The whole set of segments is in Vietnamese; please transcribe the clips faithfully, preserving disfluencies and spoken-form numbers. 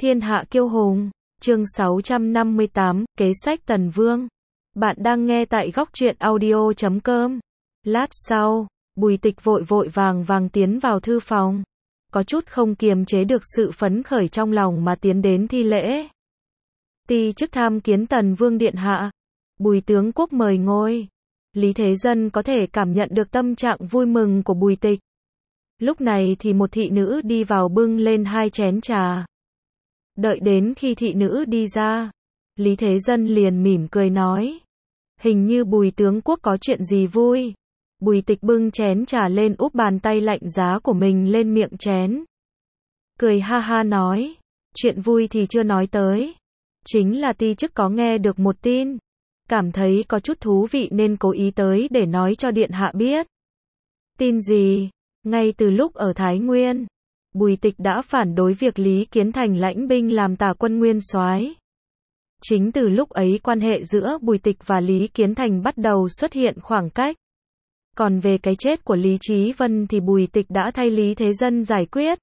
Thiên hạ kiêu hùng, chương sáu trăm năm mươi tám, kế sách Tần Vương. Bạn đang nghe tại góc truyện audio chấm com. Lát sau, Bùi Tịch vội vội vàng vàng tiến vào thư phòng. Có chút không kiềm chế được sự phấn khởi trong lòng mà tiến đến thi lễ. Ti chức tham kiến Tần Vương điện hạ. Bùi tướng quốc mời ngồi. Lý Thế Dân có thể cảm nhận được tâm trạng vui mừng của Bùi Tịch. Lúc này thì một thị nữ đi vào bưng lên hai chén trà. Đợi đến khi thị nữ đi ra, Lý Thế Dân liền mỉm cười nói. Hình như Bùi tướng quốc có chuyện gì vui. Bùi Tịch bưng chén trà lên úp bàn tay lạnh giá của mình lên miệng chén. Cười ha ha nói. Chuyện vui thì chưa nói tới. Chính là ti chức có nghe được một tin. Cảm thấy có chút thú vị nên cố ý tới để nói cho điện hạ biết. Tin gì? Ngay từ lúc ở Thái Nguyên, Bùi Tịch đã phản đối việc Lý Kiến Thành lãnh binh làm tả quân nguyên soái. Chính từ lúc ấy quan hệ giữa Bùi Tịch và Lý Kiến Thành bắt đầu xuất hiện khoảng cách. Còn về cái chết của Lý Chí Vân thì Bùi Tịch đã thay Lý Thế Dân giải quyết.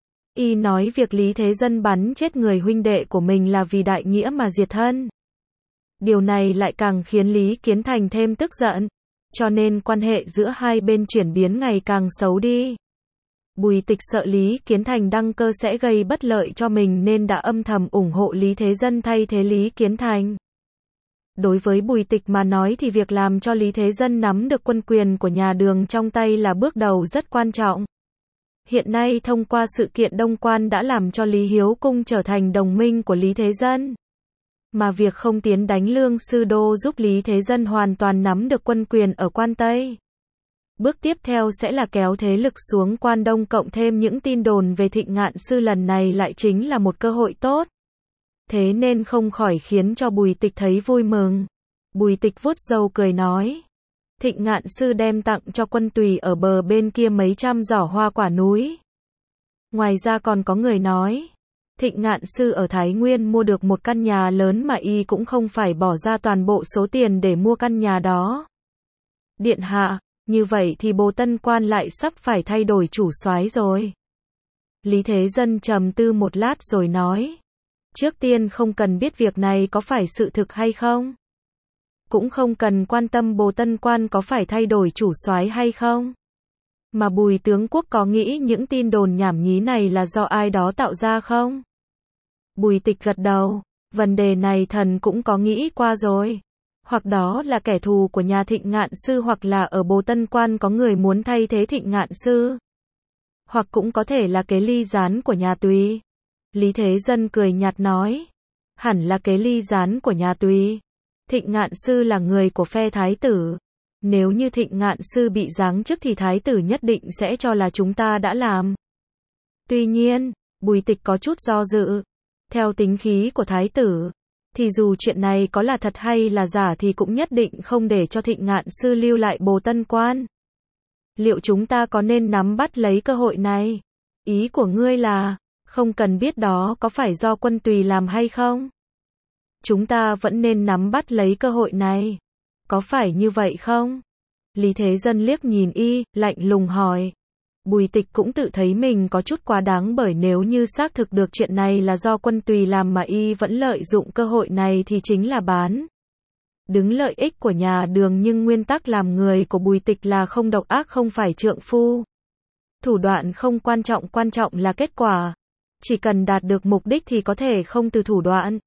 Y nói việc Lý Thế Dân bắn chết người huynh đệ của mình là vì đại nghĩa mà diệt thân. Điều này lại càng khiến Lý Kiến Thành thêm tức giận. Cho nên quan hệ giữa hai bên chuyển biến ngày càng xấu đi. Bùi Tịch sợ Lý Kiến Thành đăng cơ sẽ gây bất lợi cho mình nên đã âm thầm ủng hộ Lý Thế Dân thay thế Lý Kiến Thành. Đối với Bùi Tịch mà nói thì việc làm cho Lý Thế Dân nắm được quân quyền của nhà Đường trong tay là bước đầu rất quan trọng. Hiện nay thông qua sự kiện Đông Quan đã làm cho Lý Hiếu Cung trở thành đồng minh của Lý Thế Dân. Mà việc không tiến đánh Lương Sư Đô giúp Lý Thế Dân hoàn toàn nắm được quân quyền ở Quan Tây. Bước tiếp theo sẽ là kéo thế lực xuống Quan Đông, cộng thêm những tin đồn về Thịnh Ngạn Sư lần này lại chính là một cơ hội tốt. Thế nên không khỏi khiến cho Bùi Tịch thấy vui mừng. Bùi Tịch vuốt râu cười nói. Thịnh Ngạn Sư đem tặng cho quân tùy ở bờ bên kia mấy trăm giỏ hoa quả núi. Ngoài ra còn có người nói. Thịnh Ngạn Sư ở Thái Nguyên mua được một căn nhà lớn mà y cũng không phải bỏ ra toàn bộ số tiền để mua căn nhà đó. Điện hạ, như vậy thì Bồ Tân Quan lại sắp phải thay đổi chủ soái rồi. Lý Thế Dân trầm tư một lát rồi nói. Trước tiên không cần biết việc này có phải sự thực hay không. Cũng không cần quan tâm Bồ Tân Quan có phải thay đổi chủ soái hay không. Mà Bùi tướng quốc có nghĩ những tin đồn nhảm nhí này là do ai đó tạo ra không? Bùi Tịch gật đầu. Vấn đề này thần cũng có nghĩ qua rồi. Hoặc đó là kẻ thù của nhà Thịnh Ngạn Sư, hoặc là ở Bồ Tân Quan có người muốn thay thế Thịnh Ngạn Sư. Hoặc cũng có thể là kế ly gián của nhà Tùy. Lý Thế Dân cười nhạt nói. Hẳn là kế ly gián của nhà Tùy. Thịnh Ngạn Sư là người của phe Thái tử. Nếu như Thịnh Ngạn Sư bị giáng chức thì Thái tử nhất định sẽ cho là chúng ta đã làm. Tuy nhiên, Bùi Tịch có chút do dự. Theo tính khí của Thái tử, thì dù chuyện này có là thật hay là giả thì cũng nhất định không để cho Thịnh Ngạn Sư lưu lại Bồ Tân Quan. Liệu chúng ta có nên nắm bắt lấy cơ hội này? Ý của ngươi là, không cần biết đó có phải do quân tùy làm hay không? Chúng ta vẫn nên nắm bắt lấy cơ hội này. Có phải như vậy không? Lý Thế Dân liếc nhìn y, lạnh lùng hỏi. Bùi Tịch cũng tự thấy mình có chút quá đáng, bởi nếu như xác thực được chuyện này là do quân tùy làm mà y vẫn lợi dụng cơ hội này thì chính là bán đứng lợi ích của nhà Đường, nhưng nguyên tắc làm người của Bùi Tịch là không độc ác, không phải trượng phu. Thủ đoạn không quan trọng, quan trọng là kết quả. Chỉ cần đạt được mục đích thì có thể không từ thủ đoạn.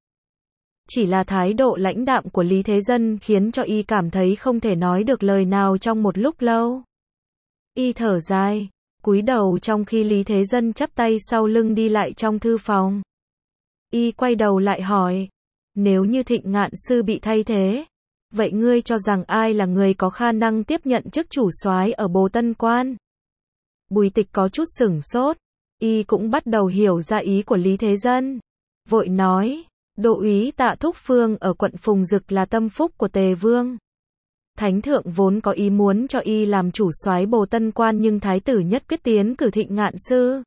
Chỉ là thái độ lãnh đạm của Lý Thế Dân khiến cho y cảm thấy không thể nói được lời nào trong một lúc lâu. Y thở dài, cúi đầu trong khi Lý Thế Dân chắp tay sau lưng đi lại trong thư phòng. Y quay đầu lại hỏi. Nếu như Thịnh Ngạn Sư bị thay thế, vậy ngươi cho rằng ai là người có khả năng tiếp nhận chức chủ soái ở Bồ Tân Quan? Bùi Tịch có chút sửng sốt. Y cũng bắt đầu hiểu ra ý của Lý Thế Dân. Vội nói. Đô úy Tạ Thúc Phương ở quận Phùng Dực là tâm phúc của Tề Vương. Thánh thượng vốn có ý muốn cho y làm chủ soái Bồ Tân Quan, nhưng Thái tử nhất quyết tiến cử Thịnh Ngạn Sư.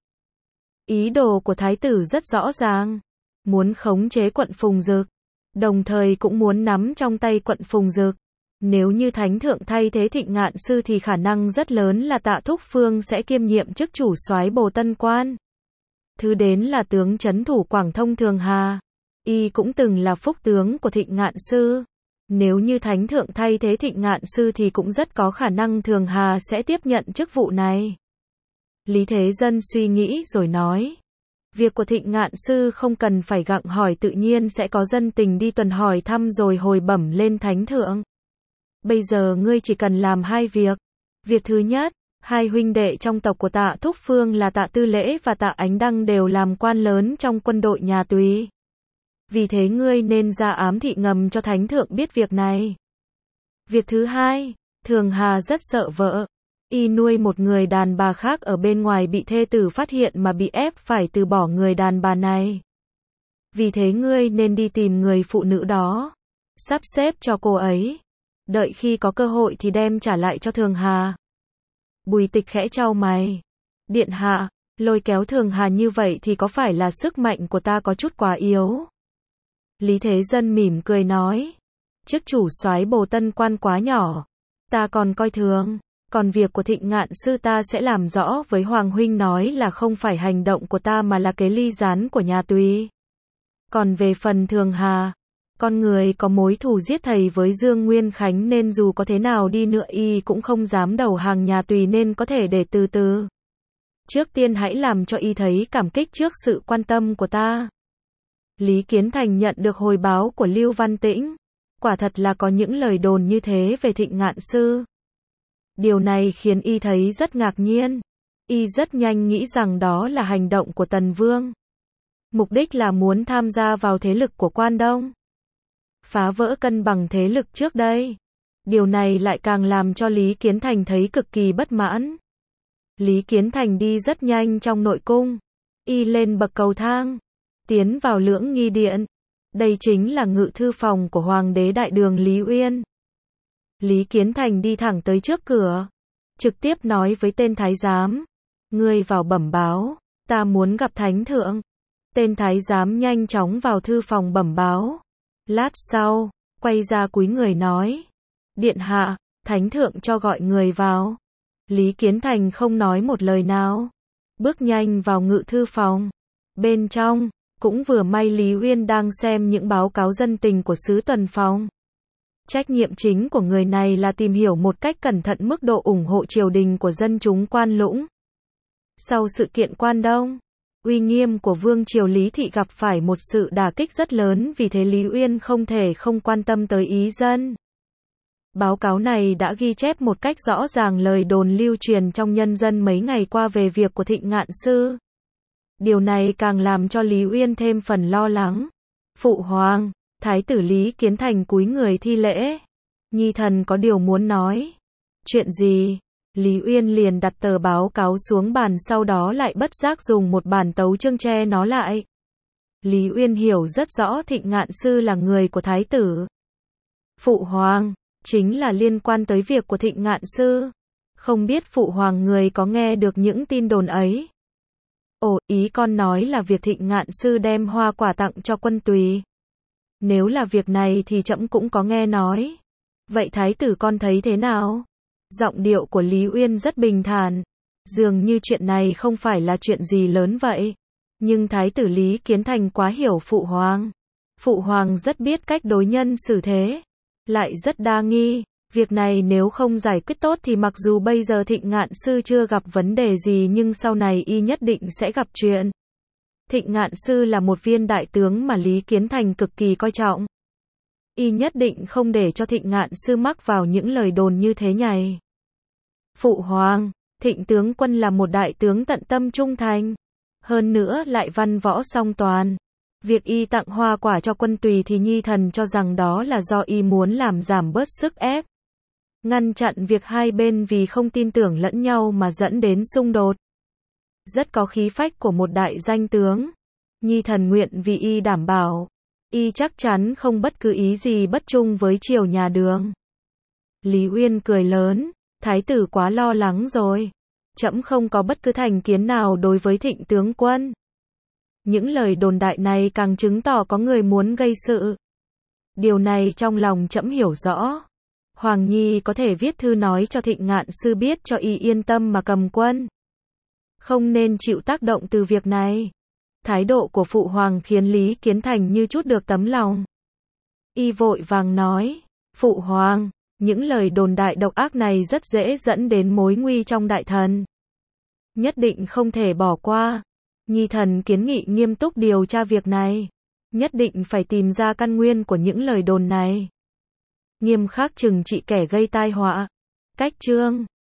Ý đồ của Thái tử rất rõ ràng. Muốn khống chế quận Phùng Dực. Đồng thời cũng muốn nắm trong tay quận Phùng Dực. Nếu như Thánh thượng thay thế Thịnh Ngạn Sư thì khả năng rất lớn là Tạ Thúc Phương sẽ kiêm nhiệm chức chủ soái Bồ Tân Quan. Thứ đến là tướng trấn thủ Quảng Thông Thường Hà. Y cũng từng là phúc tướng của Thịnh Ngạn Sư. Nếu như Thánh Thượng thay thế Thịnh Ngạn Sư thì cũng rất có khả năng Thường Hà sẽ tiếp nhận chức vụ này. Lý Thế Dân suy nghĩ rồi nói. Việc của Thịnh Ngạn Sư không cần phải gặng hỏi, tự nhiên sẽ có dân tình đi tuần hỏi thăm rồi hồi bẩm lên Thánh Thượng. Bây giờ ngươi chỉ cần làm hai việc. Việc thứ nhất, hai huynh đệ trong tộc của Tạ Thúc Phương là Tạ Tư Lễ và Tạ Ánh Đăng đều làm quan lớn trong quân đội nhà Tùy. Vì thế ngươi nên ra ám thị ngầm cho Thánh Thượng biết việc này. Việc thứ hai, Thường Hà rất sợ vợ. Y nuôi một người đàn bà khác ở bên ngoài bị thê tử phát hiện mà bị ép phải từ bỏ người đàn bà này. Vì thế ngươi nên đi tìm người phụ nữ đó, sắp xếp cho cô ấy. Đợi khi có cơ hội thì đem trả lại cho Thường Hà. Bùi Tịch khẽ chau mày. Điện hạ, lôi kéo Thường Hà như vậy thì có phải là sức mạnh của ta có chút quá yếu? Lý Thế Dân mỉm cười nói. Chức chủ soái Bồ Tân Quan quá nhỏ. Ta còn coi thường. Còn việc của Thịnh Ngạn Sư ta sẽ làm rõ với Hoàng huynh, nói là không phải hành động của ta mà là kế ly gián của nhà Tùy. Còn về phần Thường Hà, con người có mối thù giết thầy với Dương Nguyên Khánh nên dù có thế nào đi nữa y cũng không dám đầu hàng nhà Tùy, nên có thể để từ từ. Trước tiên hãy làm cho y thấy cảm kích trước sự quan tâm của ta. Lý Kiến Thành nhận được hồi báo của Lưu Văn Tĩnh. Quả thật là có những lời đồn như thế về Thịnh Ngạn Sư. Điều này khiến y thấy rất ngạc nhiên. Y rất nhanh nghĩ rằng đó là hành động của Tần Vương. Mục đích là muốn tham gia vào thế lực của Quan Đông. Phá vỡ cân bằng thế lực trước đây. Điều này lại càng làm cho Lý Kiến Thành thấy cực kỳ bất mãn. Lý Kiến Thành đi rất nhanh trong nội cung. Y lên bậc cầu thang, tiến vào Lưỡng Nghi Điện. Đây chính là ngự thư phòng của Hoàng đế Đại Đường Lý Uyên. Lý Kiến Thành đi thẳng tới trước cửa, trực tiếp nói với tên thái giám. Ngươi vào bẩm báo, ta muốn gặp Thánh Thượng. Tên thái giám nhanh chóng vào thư phòng bẩm báo. Lát sau, quay ra cúi người nói. Điện hạ, Thánh Thượng cho gọi người vào. Lý Kiến Thành không nói một lời nào, bước nhanh vào ngự thư phòng. Bên trong, cũng vừa may Lý Uyên đang xem những báo cáo dân tình của sứ tuần phòng. Trách nhiệm chính của người này là tìm hiểu một cách cẩn thận mức độ ủng hộ triều đình của dân chúng Quan Lũng. Sau sự kiện Quan Đông, uy nghiêm của Vương triều Lý Thị gặp phải một sự đả kích rất lớn, vì thế Lý Uyên không thể không quan tâm tới ý dân. Báo cáo này đã ghi chép một cách rõ ràng lời đồn lưu truyền trong nhân dân mấy ngày qua về việc của Thịnh Ngạn Sư. Điều này càng làm cho Lý Uyên thêm phần lo lắng. Phụ hoàng, Thái tử Lý Kiến Thành cúi người thi lễ. Nhi thần có điều muốn nói. Chuyện gì? Lý Uyên liền đặt tờ báo cáo xuống bàn, sau đó lại bất giác dùng một bản tấu chương che nó lại. Lý Uyên hiểu rất rõ Thịnh Ngạn Sư là người của Thái tử. Phụ hoàng, chính là liên quan tới việc của Thịnh Ngạn Sư. Không biết phụ hoàng người có nghe được những tin đồn ấy? Ồ, ý con nói là việc Thịnh Ngạn Sư đem hoa quả tặng cho quân Tùy. Nếu là việc này thì trẫm cũng có nghe nói. Vậy thái tử con thấy thế nào? Giọng điệu của Lý Uyên rất bình thản. Dường như chuyện này không phải là chuyện gì lớn vậy. Nhưng thái tử Lý Kiến Thành quá hiểu phụ hoàng. Phụ hoàng rất biết cách đối nhân xử thế. Lại rất đa nghi. Việc này nếu không giải quyết tốt thì mặc dù bây giờ Thịnh Ngạn Sư chưa gặp vấn đề gì nhưng sau này y nhất định sẽ gặp chuyện. Thịnh Ngạn Sư là một viên đại tướng mà Lý Kiến Thành cực kỳ coi trọng. Y nhất định không để cho Thịnh Ngạn Sư mắc vào những lời đồn như thế nhảy. Phụ hoàng, Thịnh tướng quân là một đại tướng tận tâm trung thành. Hơn nữa lại văn võ song toàn. Việc y tặng hoa quả cho quân Tùy thì nhi thần cho rằng đó là do y muốn làm giảm bớt sức ép. Ngăn chặn việc hai bên vì không tin tưởng lẫn nhau mà dẫn đến xung đột. Rất có khí phách của một đại danh tướng. Nhi thần nguyện vì y đảm bảo. Y chắc chắn không bất cứ ý gì bất trung với triều nhà Đường. Lý Uyên cười lớn. Thái tử quá lo lắng rồi. Trẫm không có bất cứ thành kiến nào đối với Thịnh tướng quân. Những lời đồn đại này càng chứng tỏ có người muốn gây sự. Điều này trong lòng trẫm hiểu rõ. Hoàng Nhi có thể viết thư nói cho Thịnh Ngạn Sư biết cho y yên tâm mà cầm quân. Không nên chịu tác động từ việc này. Thái độ của phụ hoàng khiến Lý Kiến Thành như trút được tấm lòng. Y vội vàng nói, phụ hoàng, những lời đồn đại độc ác này rất dễ dẫn đến mối nguy trong đại thần. Nhất định không thể bỏ qua. Nhi thần kiến nghị nghiêm túc điều tra việc này. Nhất định phải tìm ra căn nguyên của những lời đồn này. Nghiêm khắc trừng trị kẻ gây tai họa. Cách chương